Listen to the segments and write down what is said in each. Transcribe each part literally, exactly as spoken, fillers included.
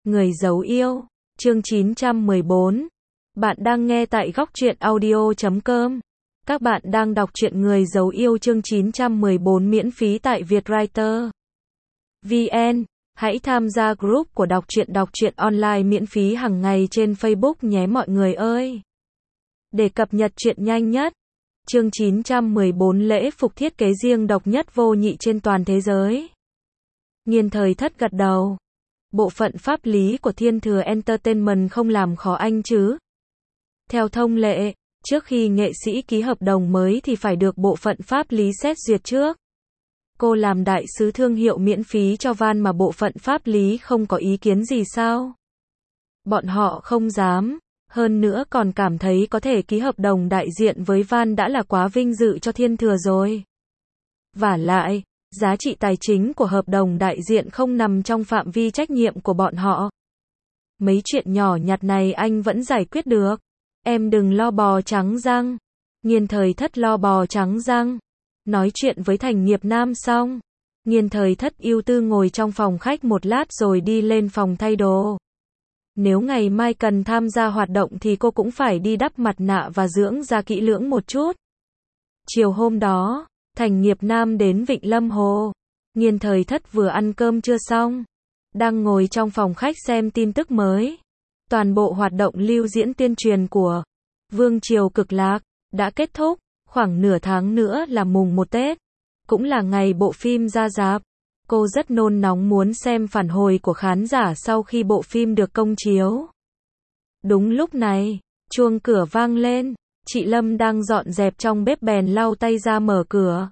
Người giấu yêu, chương chín trăm mười bốn. Bạn đang nghe tại góc truyện audio chấm com. Các bạn đang đọc truyện Người giấu yêu chương chín trăm mười bốn miễn phí tại Vietwriter chấm vn. Hãy tham gia group của đọc truyện đọc truyện online miễn phí hàng ngày trên Facebook nhé mọi người ơi. Để cập nhật truyện nhanh nhất. Chương chín trăm mười bốn lễ phục thiết kế riêng độc nhất vô nhị trên toàn thế giới. Nghiên Thời Thất gật đầu. Bộ phận pháp lý của Thiên Thừa Entertainment không làm khó anh chứ? Theo thông lệ, trước khi nghệ sĩ ký hợp đồng mới thì phải được bộ phận pháp lý xét duyệt trước. Cô làm đại sứ thương hiệu miễn phí cho Van mà bộ phận pháp lý không có ý kiến gì sao? Bọn họ không dám, hơn nữa còn cảm thấy có thể ký hợp đồng đại diện với Van đã là quá vinh dự cho Thiên Thừa rồi. Vả lại, giá trị tài chính của hợp đồng đại diện không nằm trong phạm vi trách nhiệm của bọn họ. Mấy chuyện nhỏ nhặt này anh vẫn giải quyết được. Em đừng lo bò trắng răng. Nghiên Thời Thất lo bò trắng răng. Nói chuyện với Thành Nghiệp Nam xong, Nghiên Thời Thất ưu tư ngồi trong phòng khách một lát rồi đi lên phòng thay đồ. Nếu ngày mai cần tham gia hoạt động thì cô cũng phải đi đắp mặt nạ và dưỡng da kỹ lưỡng một chút. Chiều hôm đó, Thành Nghiệp Nam đến Vịnh Lâm Hồ. Nghiên Thời Thất vừa ăn cơm trưa xong, đang ngồi trong phòng khách xem tin tức mới. Toàn bộ hoạt động lưu diễn tuyên truyền của Vương Triều Cực Lạc đã kết thúc, khoảng nửa tháng nữa là mùng một Tết, cũng là ngày bộ phim ra rạp. Cô rất nôn nóng muốn xem phản hồi của khán giả sau khi bộ phim được công chiếu. Đúng lúc này, chuông cửa vang lên, chị Lâm đang dọn dẹp trong bếp bèn lau tay ra mở cửa.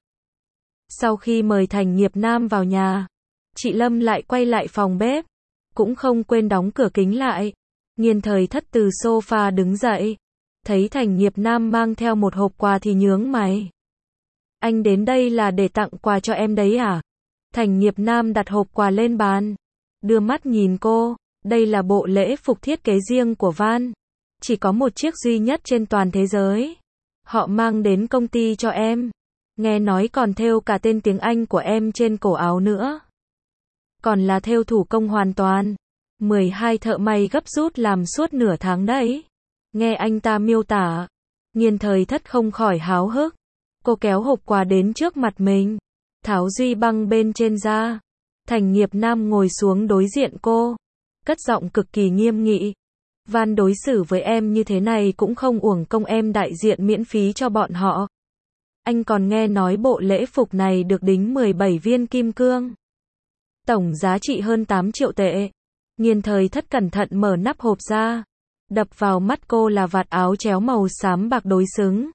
Sau khi mời Thành Nghiệp Nam vào nhà, chị Lâm lại quay lại phòng bếp, cũng không quên đóng cửa kính lại. Nghiên Thời Thất từ sofa đứng dậy, thấy Thành Nghiệp Nam mang theo một hộp quà thì nhướng mày. Anh đến đây là để tặng quà cho em đấy à? Thành Nghiệp Nam đặt hộp quà lên bàn, đưa mắt nhìn cô, đây là bộ lễ phục thiết kế riêng của Van. Chỉ có một chiếc duy nhất trên toàn thế giới. Họ mang đến công ty cho em. Nghe nói còn thêu cả tên tiếng Anh của em trên cổ áo nữa. Còn là thêu thủ công hoàn toàn. mười hai thợ may gấp rút làm suốt nửa tháng đấy. Nghe anh ta miêu tả, Nghiên Thời Thất không khỏi háo hức. Cô kéo hộp quà đến trước mặt mình, tháo duy băng bên trên ra. Thành Nghiệp Nam ngồi xuống đối diện cô, cất giọng cực kỳ nghiêm nghị. Van đối xử với em như thế này cũng không uổng công em đại diện miễn phí cho bọn họ. Anh còn nghe nói bộ lễ phục này được đính mười bảy viên kim cương. Tổng giá trị hơn tám triệu tệ. Nghiên Thời Thất cẩn thận mở nắp hộp ra. Đập vào mắt cô là vạt áo chéo màu xám bạc đối xứng.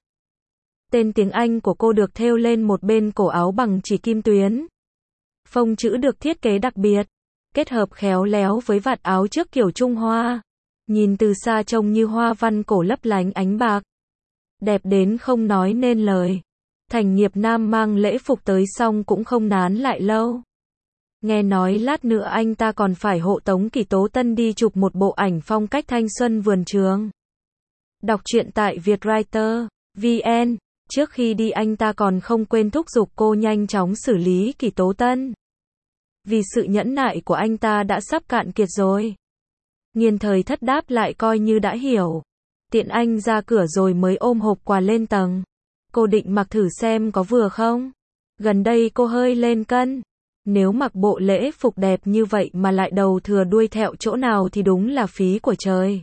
Tên tiếng Anh của cô được thêu lên một bên cổ áo bằng chỉ kim tuyến. Phông chữ được thiết kế đặc biệt, kết hợp khéo léo với vạt áo trước kiểu Trung Hoa. Nhìn từ xa trông như hoa văn cổ lấp lánh ánh bạc. Đẹp đến không nói nên lời. Thành Nghiệp Nam mang lễ phục tới xong cũng không nán lại lâu. Nghe nói lát nữa anh ta còn phải hộ tống Kỷ Tố Tân đi chụp một bộ ảnh phong cách thanh xuân vườn trường. Đọc truyện tại Vietwriter chấm vn. Trước khi đi anh ta còn không quên thúc giục cô nhanh chóng xử lý Kỷ Tố Tân. Vì sự nhẫn nại của anh ta đã sắp cạn kiệt rồi. Nghiên Thời Thất đáp lại coi như đã hiểu. Tiện anh ra cửa rồi mới ôm hộp quà lên tầng. Cô định mặc thử xem có vừa không? Gần đây cô hơi lên cân. Nếu mặc bộ lễ phục đẹp như vậy mà lại đầu thừa đuôi thẹo chỗ nào thì đúng là phí của trời.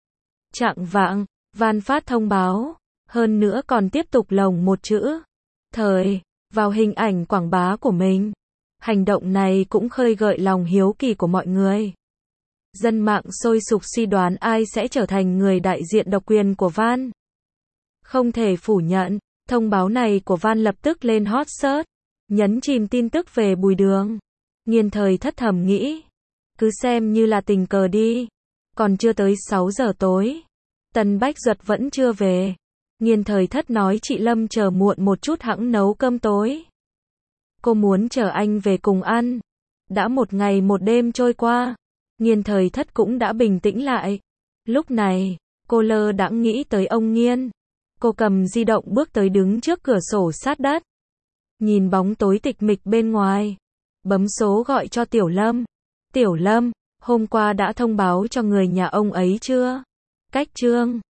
Chạng vạng, Van phát thông báo. Hơn nữa còn tiếp tục lồng một chữ Thời vào hình ảnh quảng bá của mình. Hành động này cũng khơi gợi lòng hiếu kỳ của mọi người. Dân mạng sôi sục suy đoán ai sẽ trở thành người đại diện độc quyền của Van. Không thể phủ nhận, thông báo này của Van lập tức lên hot search, nhấn chìm tin tức về Bùi Đường. Nghiên Thời Thất thầm nghĩ, cứ xem như là tình cờ đi. Còn chưa tới sáu giờ tối, Tần Bách Duật vẫn chưa về. Nghiên Thời Thất nói chị Lâm chờ muộn một chút hẵng nấu cơm tối. Cô muốn chờ anh về cùng ăn. Đã một ngày một đêm trôi qua, Nghiên Thời Thất cũng đã bình tĩnh lại. Lúc này, cô lơ đãng nghĩ tới ông Nghiên. Cô cầm di động bước tới đứng trước cửa sổ sát đất. Nhìn bóng tối tịch mịch bên ngoài. Bấm số gọi cho Tiểu Lâm. Tiểu Lâm, Hôm qua đã thông báo cho người nhà ông ấy chưa? Cách chương